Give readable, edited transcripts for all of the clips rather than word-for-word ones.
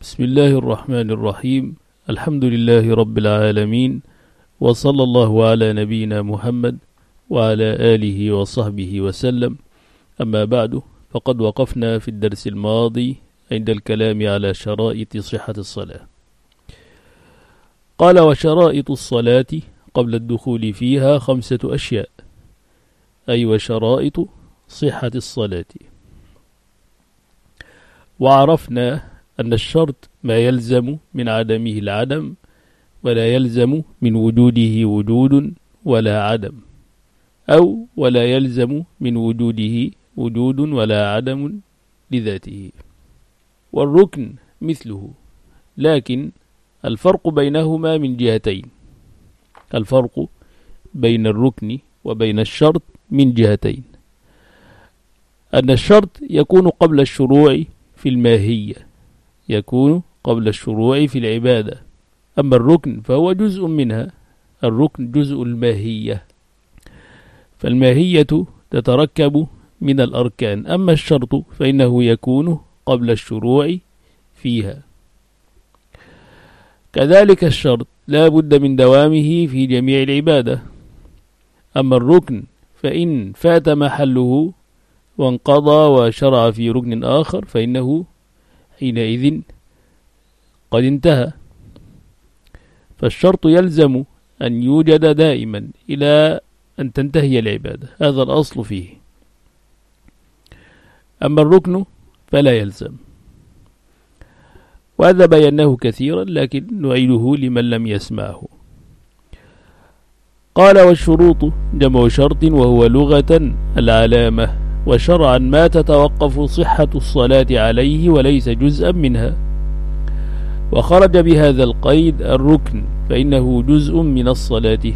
بسم الله الرحمن الرحيم. الحمد لله رب العالمين، وصلى الله على نبينا محمد وعلى آله وصحبه وسلم. أما بعد، فقد وقفنا في الدرس الماضي عند الكلام على شرائط صحة الصلاة. قال: وشرائط الصلاة قبل الدخول فيها 5 أشياء، أي وشرائط صحة الصلاة. وعرفنا أن الشرط ما يلزم من عدمه العدم، ولا يلزم من وجوده وجود ولا عدم، أو ولا يلزم من وجوده وجود ولا عدم لذاته. والركن مثله، لكن الفرق بينهما من جهتين. الفرق بين الركن وبين الشرط من جهتين: أن الشرط يكون قبل الشروع في الماهية، يكون قبل الشروع في العبادة، أما الركن فهو جزء منها. الركن جزء الماهية، فالماهية تتركب من الأركان، أما الشرط فإنه يكون قبل الشروع فيها. كذلك الشرط لا بد من دوامه في جميع العبادة، أما الركن فإن فات محله وانقضى وشرع في ركن آخر فإنه حينئذ قد انتهى. فالشرط يلزم أن يوجد دائما إلى أن تنتهي العبادة، هذا الأصل فيه. أما الركن فلا يلزم، وهذا بيناه كثيرا، لكن نعيده لمن لم يسمعه. قال: والشروط جمع شرط، وهو لغة العلامة، وشرعا ما تتوقف صحة الصلاة عليه وليس جزءا منها. وخرج بهذا القيد الركن، فإنه جزء من الصلاة.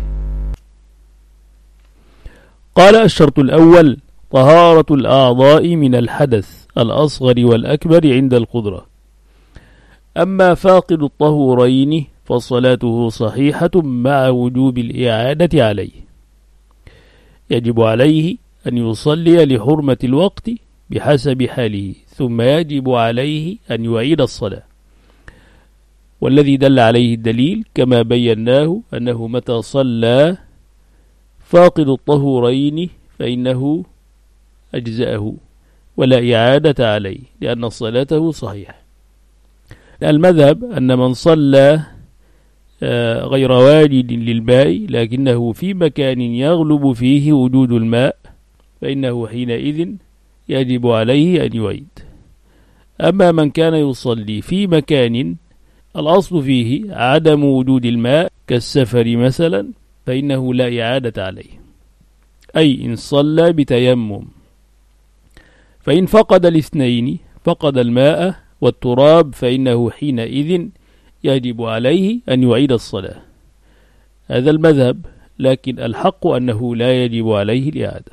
قال: الشرط الأول طهارة الأعضاء من الحدث الأصغر والأكبر عند القدرة. أما فاقد الطهورين فصلاته صحيحة مع وجوب الإعادة عليه، يجب عليه أن يصلي لحرمة الوقت بحسب حاله، ثم يجب عليه أن يعيد الصلاة. والذي دل عليه الدليل كما بيناه أنه متى صلى فاقد الطهورين فإنه أجزأه ولا إعادة عليه، لأن صلاته صحيحة. المذهب أن من صلى غير واجد للماء لكنه في مكان يغلب فيه وجود الماء فإنه حينئذ يجب عليه أن يعيد. أما من كان يصلي في مكان الأصل فيه عدم وجود الماء كالسفر مثلا فإنه لا إعادة عليه، أي إن صلى بتيمم، فإن فقد الاثنين، فقد الماء والتراب، فإنه حينئذ يجب عليه أن يعيد الصلاة. هذا المذهب، لكن الحق أنه لا يجب عليه الإعادة.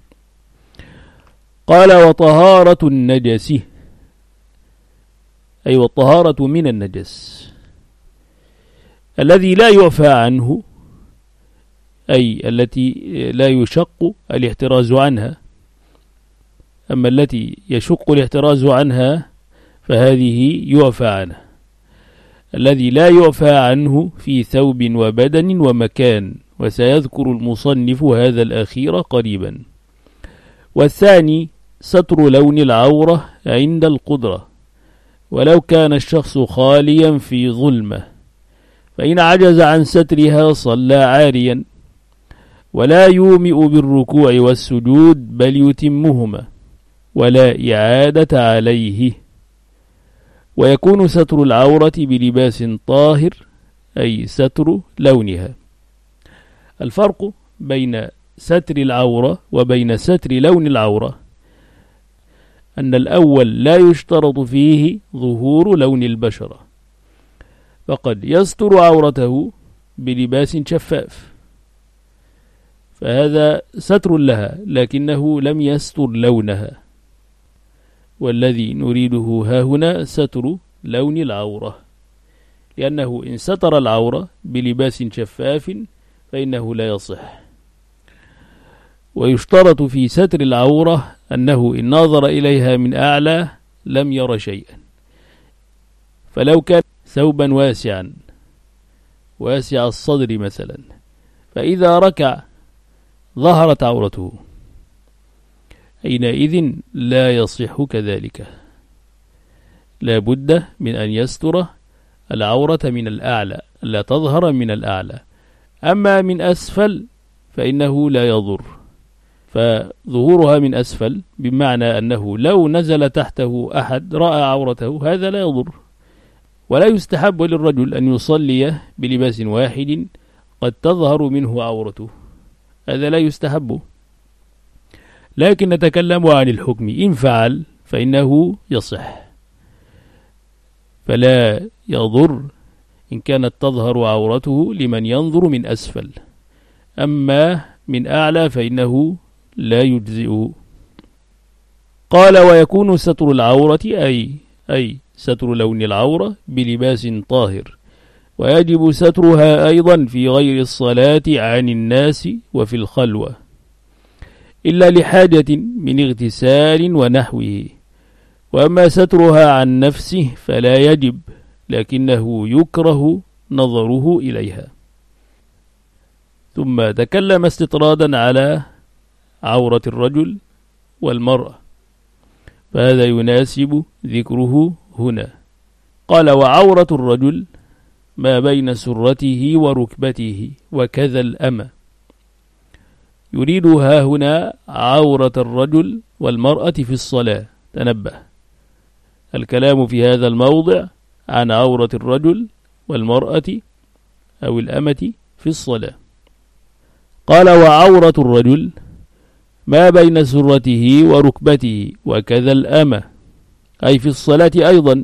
قال: وطهارة النجس، أي والطهارة من النجس الذي لا يعفى عنه، أي التي لا يشق الاحتراز عنها. أما التي يشق الاحتراز عنها فهذه يعفى عنها. الذي لا يعفى عنه في ثوب وبدن ومكان، وسيذكر المصنف هذا الأخير قريبا. والثاني ستر لون العورة عند القدرة، ولو كان الشخص خاليا في ظلمة، فإن عجز عن سترها صلى عاريا، ولا يومئ بالركوع والسجود بل يتمهما، ولا إعادة عليه. ويكون ستر العورة بلباس طاهر، أي ستر لونها. الفرق بين ستر العورة وبين ستر لون العورة أن الأول لا يشترط فيه ظهور لون البشرة، فقد يستر عورته بلباس شفاف، فهذا ستر لها لكنه لم يستر لونها. والذي نريده هاهنا ستر لون العورة، لأنه إن ستر العورة بلباس شفاف فإنه لا يصح. ويشترط في ستر العورة أنه إن نظر إليها من أعلى لم ير شيئا، فلو كان ثوبا واسع الصدر مثلا، فإذا ركع ظهرت عورته، حينئذ لا يصح كذلك، لا بد من أن يستر العورة من الأعلى، لا تظهر من الأعلى. أما من أسفل فإنه لا يضر، فظهورها من أسفل بمعنى أنه لو نزل تحته أحد رأى عورته، هذا لا يضر. ولا يستحب للرجل أن يصلي بلباس واحد قد تظهر منه عورته، هذا لا يستحب. لكن نتكلم عن الحكم، إن فعل فإنه يصح، فلا يضر إن كانت تظهر عورته لمن ينظر من أسفل. أما من أعلى فإنه لا يجزئه. قال: ويكون ستر العورة أي ستر لون العورة بلباس طاهر، ويجب سترها أيضا في غير الصلاة عن الناس وفي الخلوة، إلا لحاجة من اغتسال ونحوه. وأما سترها عن نفسه فلا يجب، لكنه يكره نظره إليها. ثم تكلم استطرادا على عورة الرجل والمرأة، فهذا يناسب ذكره هنا. قال: وعورة الرجل ما بين سرته وركبته وكذا الأمة. يريدها هنا عورة الرجل والمرأة في الصلاة. تنبه، الكلام في هذا الموضع عن عورة الرجل والمرأة أو الأمة في الصلاة. قال: وعورة الرجل ما بين سرته وركبته وكذا الأمة، أي في الصلاة أيضا.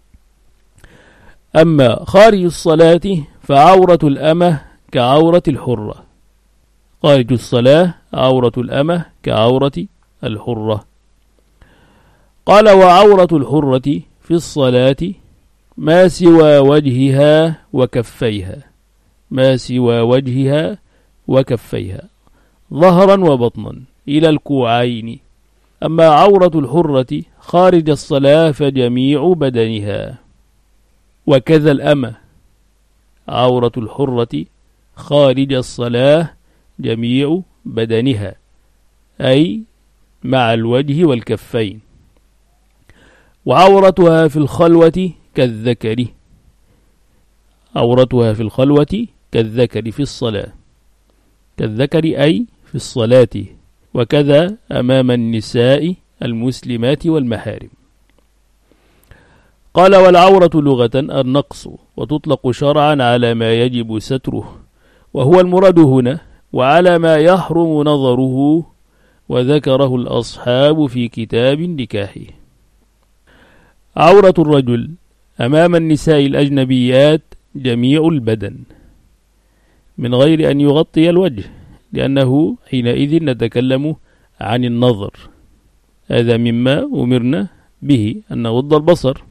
أما خارج الصلاة فعورة الأمة كعورة الحرة، خارج الصلاة عورة الأمة كعورة الحرة. قال: وعورة الحرة في الصلاة ما سوى وجهها وكفيها، ما سوى وجهها وكفيها ظهرا وبطنا إلى الكوعين. أما عورة الحرة خارج الصلاة فجميع بدنها. وكذا الأمة، عورة الحرة خارج الصلاة جميع بدنها، أي مع الوجه والكفين. وعورتها في الخلوة كالذكر، عورتها في الخلوة كالذكر في الصلاة، كالذكر أي في الصلاة، وكذا أمام النساء المسلمات والمحارم. قال: والعورة لغة النقص، وتطلق شرعا على ما يجب ستره، وهو المراد هنا، وعلى ما يحرم نظره، وذكره الأصحاب في كتاب النكاح. عورة الرجل أمام النساء الأجنبيات جميع البدن من غير أن يغطي الوجه، لأنه حينئذ نتكلم عن النظر، هذا مما أمرنا به أن نغض البصر،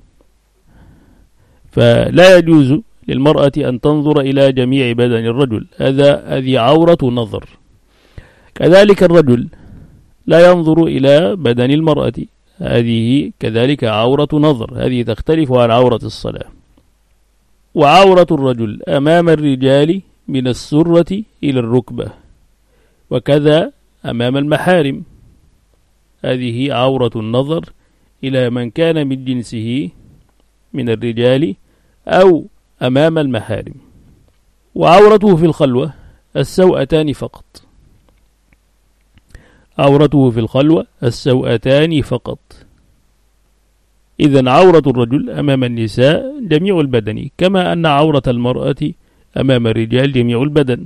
فلا يجوز للمرأة أن تنظر إلى جميع بدن الرجل، هذه عورة نظر. كذلك الرجل لا ينظر إلى بدن المرأة، هذه كذلك عورة نظر، هذه تختلف عن عورة الصلاة. وعورة الرجل أمام الرجال من السرة إلى الركبة، وكذا أمام المحارم، هذه عورة النظر إلى من كان من جنسه من الرجال أو أمام المحارم. وعورته في الخلوة السوأتان فقط، عورته في الخلوة السوأتان فقط. إذن عورة الرجل أمام النساء جميع البدن، كما أن عورة المرأة أمام الرجال جميع البدن.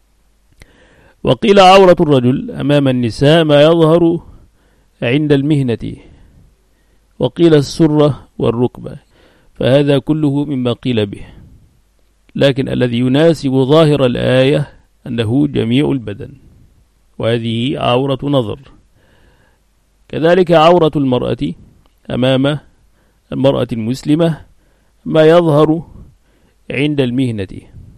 وقيل عورة الرجل أمام النساء ما يظهر عند المهنة، وقيل السرة والركبة، فهذا كله مما قيل به، لكن الذي يناسب ظاهر الآية أنه جميع البدن، وهذه عورة نظر. كذلك عورة المرأة أمام المرأة المسلمة ما يظهر عند المهنة،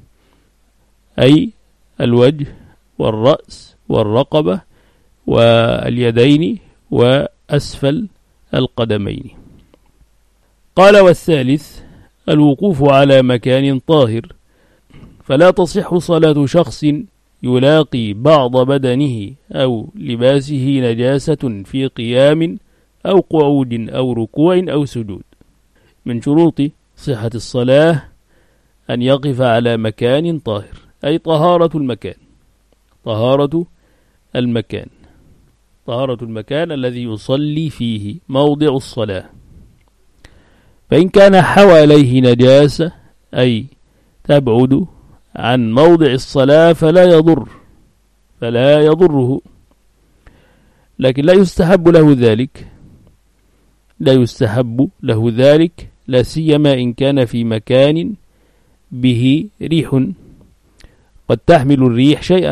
أي الوجه والرأس والرقبة واليدين وأسفل القدمين. قال: والثالث الوقوف على مكان طاهر، فلا تصح صلاة شخص يلاقي بعض بدنه أو لباسه نجاسة في قيام أو قعود أو ركوع أو سجود. من شروط صحة الصلاة أن يقف على مكان طاهر، أي طهارة المكان. طهارة المكان، طهارة المكان الذي يصلي فيه، موضع الصلاة. فإن كان حواليه نجاسة أي تبعد عن موضع الصلاة فلا يضره، لكن لا يستحب له ذلك، لا سيما إن كان في مكان به ريح قد تحمل الريح شيئا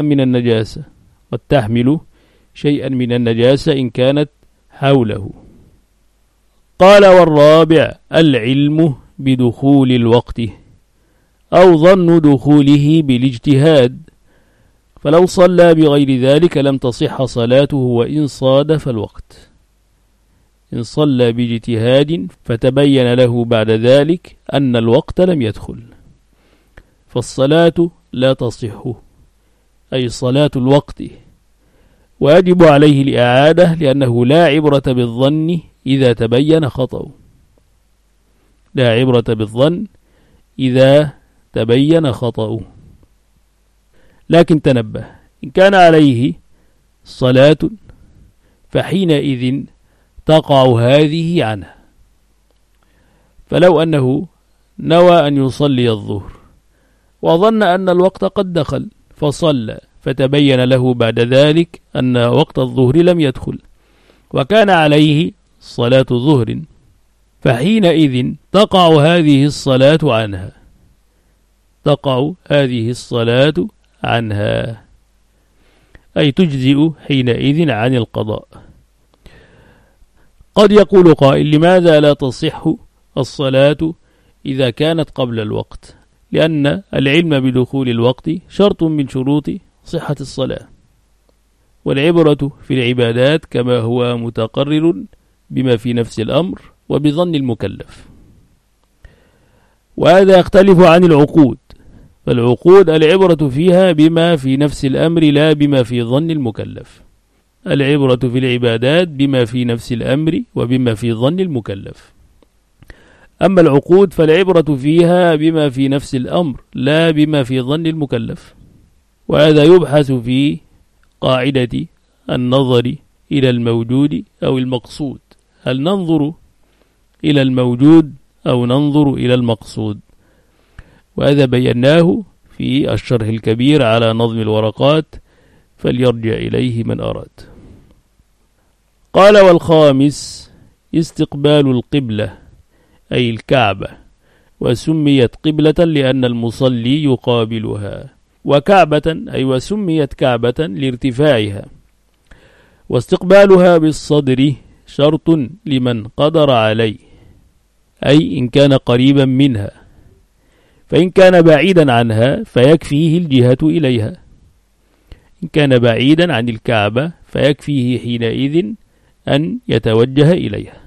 من النجاسة إن كانت حوله. قال: والرابع العلم بدخول الوقت أو ظن دخوله بالاجتهاد، فلو صلى بغير ذلك لم تصح صلاته وإن صادف الوقت. إن صلى باجتهاد فتبين له بعد ذلك أن الوقت لم يدخل فالصلاة لا تصح، أي صلاة الوقت، ويجب عليه الإعادة، لأنه لا عبرة بالظن إذا تبين خطأه. لا عبرة بالظن إذا تبين خطأه. لكن تنبه، إن كان عليه صلاة فحينئذ تقع هذه عنه. فلو أنه نوى أن يصلي الظهر وظن أن الوقت قد دخل فصلى، فتبين له بعد ذلك أن وقت الظهر لم يدخل وكان عليه صلاة ظهر، فحينئذ تقع هذه الصلاة عنها، أي تجزئ حينئذ عن القضاء. قد يقول قائل: لماذا لا تصح الصلاة إذا كانت قبل الوقت؟ لأن العلم بدخول الوقت شرط من شروط صحة الصلاة، والعبرة في العبادات كما هو متقرر بما في نفس الأمر وبظن المكلف. وهذا يختلف عن العقود، فالعقود العبرة فيها بما في نفس الأمر لا بما في ظن المكلف. العبرة في العبادات بما في نفس الأمر وبما في ظن المكلف. أما العقود فالعبرة فيها بما في نفس الأمر لا بما في ظن المكلف. وهذا يبحث في قاعدة النظر إلى الموجود أو المقصود، هل ننظر إلى الموجود أو ننظر إلى المقصود؟ وهذا بيناه في الشرح الكبير على نظم الورقات، فليرجع إليه من أراد. قال: والخامس استقبال القبلة أي الكعبة، وسميت قبلة لأن المصلي يقابلها، وكعبة أي وسميت كعبة لارتفاعها. واستقبالها بالصدر شرط لمن قدر عليه، أي إن كان قريبا منها، فإن كان بعيدا عنها فيكفيه الجهة إليها. إن كان بعيدا عن الكعبة فيكفيه حينئذ أن يتوجه إليها.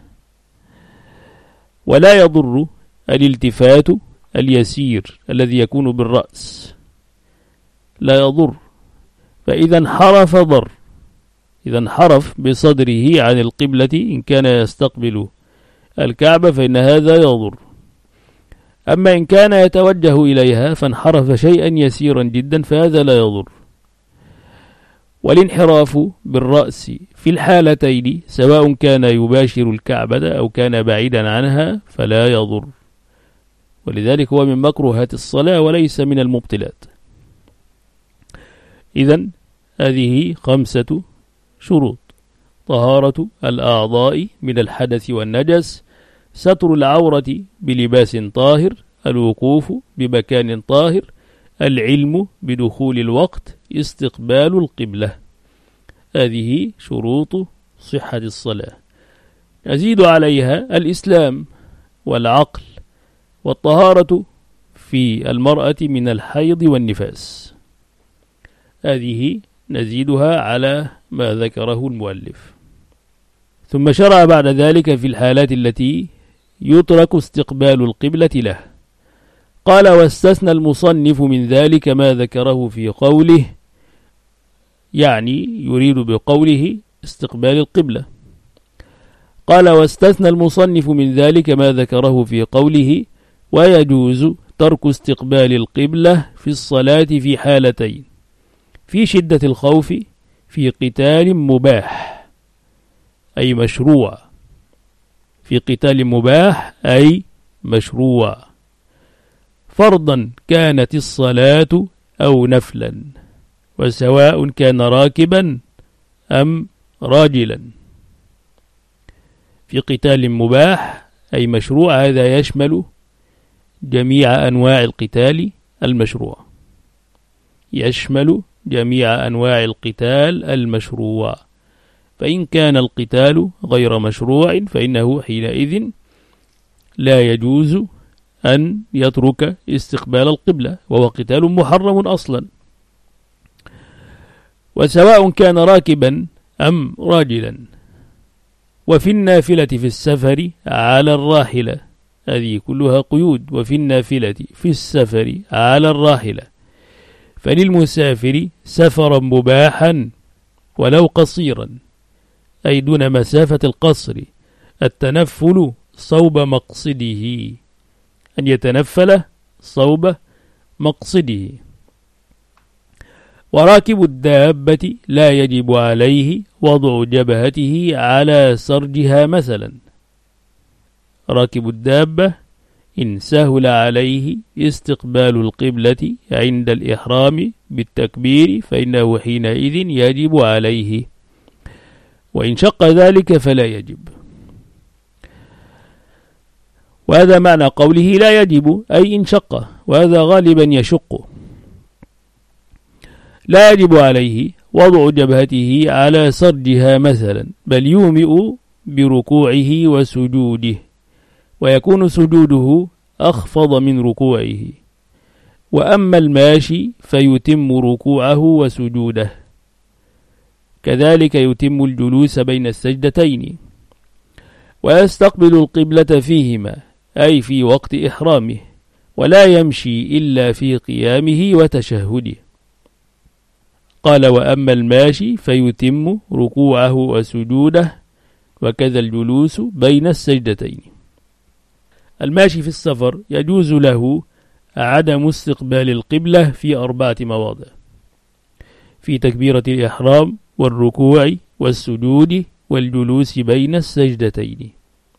ولا يضر الالتفات اليسير الذي يكون بالرأس، لا يضر، فإذا انحرف ضر. إذا انحرف بصدره عن القبلة إن كان يستقبل الكعبة فإن هذا يضر. أما إن كان يتوجه إليها فانحرف شيئا يسيرا جدا فهذا لا يضر. والانحراف بالرأس في الحالتين سواء كان يباشر الكعبة أو كان بعيدا عنها فلا يضر، ولذلك هو من مكروهات الصلاة وليس من المبطلات. إذن هذه 5 شروط: طهارة الأعضاء من الحدث والنجس، ستر العورة بلباس طاهر، الوقوف بمكان طاهر، العلم بدخول الوقت، استقبال القبلة. هذه شروط صحة الصلاة. يزيد عليها الإسلام والعقل والطهارة في المرأة من الحيض والنفاس. هذه نزيدها على ما ذكره المؤلف. ثم شرع بعد ذلك في الحالات التي يترك استقبال القبلة له، قال: واستثنى المصنف من ذلك ما ذكره في قوله، يعني يريد بقوله استقبال القبلة. قال: واستثنى المصنف من ذلك ما ذكره في قوله: ويجوز ترك استقبال القبلة في الصلاة في حالتين: في شدة الخوف، في قتال مباح أي مشروع، في قتال مباح أي مشروع، فرضا كانت الصلاة أو نفلا، وسواء كان راكبا أم راجلا. في قتال مباح أي مشروع، هذا يشمل جميع أنواع القتال المشروع، يشمل جميع أنواع القتال المشروع. فإن كان القتال غير مشروع فإنه حينئذ لا يجوز أن يترك استقبال القبلة، وهو قتال محرم أصلا. وسواء كان راكبا أم راجلا. وفي النافلة في السفر على الراحلة، هذه كلها قيود. وفي النافلة في السفر على الراحلة، فللمسافر سفرا مباحا ولو قصيرا، أي دون مسافة القصر، التنفل صوب مقصده، أن يتنفل صوب مقصده. وراكب الدابة لا يجب عليه وضع جبهته على سرجها مثلا. راكب الدابة إن سهل عليه استقبال القبلة عند الإحرام بالتكبير فإنه حينئذ يجب عليه، وإن شق ذلك فلا يجب. وهذا معنى قوله لا يجب، أي إن شق، وهذا غالبا يشق. لا يجب عليه وضع جبهته على سرجها مثلا، بل يومئ بركوعه وسجوده، ويكون سجوده أخفض من ركوعه. وأما الماشي فيتم ركوعه وسجوده، كذلك يتم الجلوس بين السجدتين، ويستقبل القبلة فيهما أي في وقت إحرامه، ولا يمشي إلا في قيامه وتشهده. قال: وأما الماشي فيتم ركوعه وسجوده، وكذا الجلوس بين السجدتين. الماشي في السفر يجوز له عدم استقبال القبلة في 4 مواضع: في تكبيرة الإحرام، والركوع، والسجود، والجلوس بين السجدتين.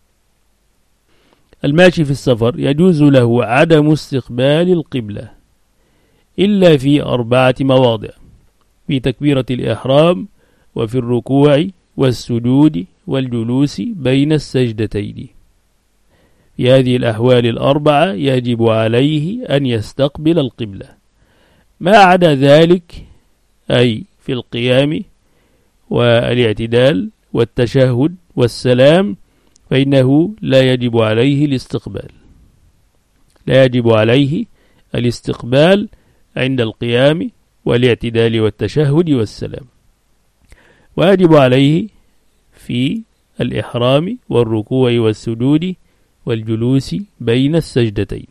الماشي في السفر يجوز له عدم استقبال القبلة إلا في 4 مواضع: في تكبيرة الإحرام، وفي الركوع، والسجود، والجلوس بين السجدتين. في هذه الأحوال 4 يجب عليه أن يستقبل القبلة. ما عدا ذلك، أي في القيام والاعتدال والتشهد والسلام، فإنه لا يجب عليه الاستقبال، لا يجب عليه الاستقبال عند القيام والاعتدال والتشهد والسلام، ويجب عليه في الإحرام والركوع والسجود والجلوس بين السجدتين.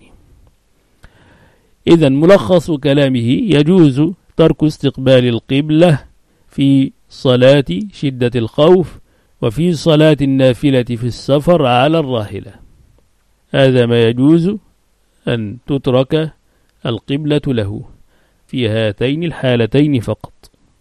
إذن ملخص كلامه: يجوز ترك استقبال القبلة في صلاة شدة الخوف، وفي صلاة النافلة في السفر على الراحلة. هذا ما يجوز أن تترك القبلة له في هاتين الحالتين فقط.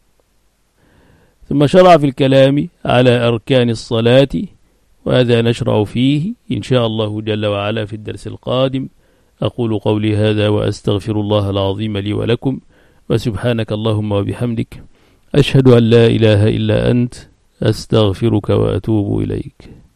ثم شرع في الكلام على أركان الصلاة، وهذا نشرع فيه إن شاء الله جل وعلا في الدرس القادم. أقول قولي هذا وأستغفر الله العظيم لي ولكم، وسبحانك اللهم وبحمدك، أشهد أن لا إله إلا أنت، أستغفرك وأتوب إليك.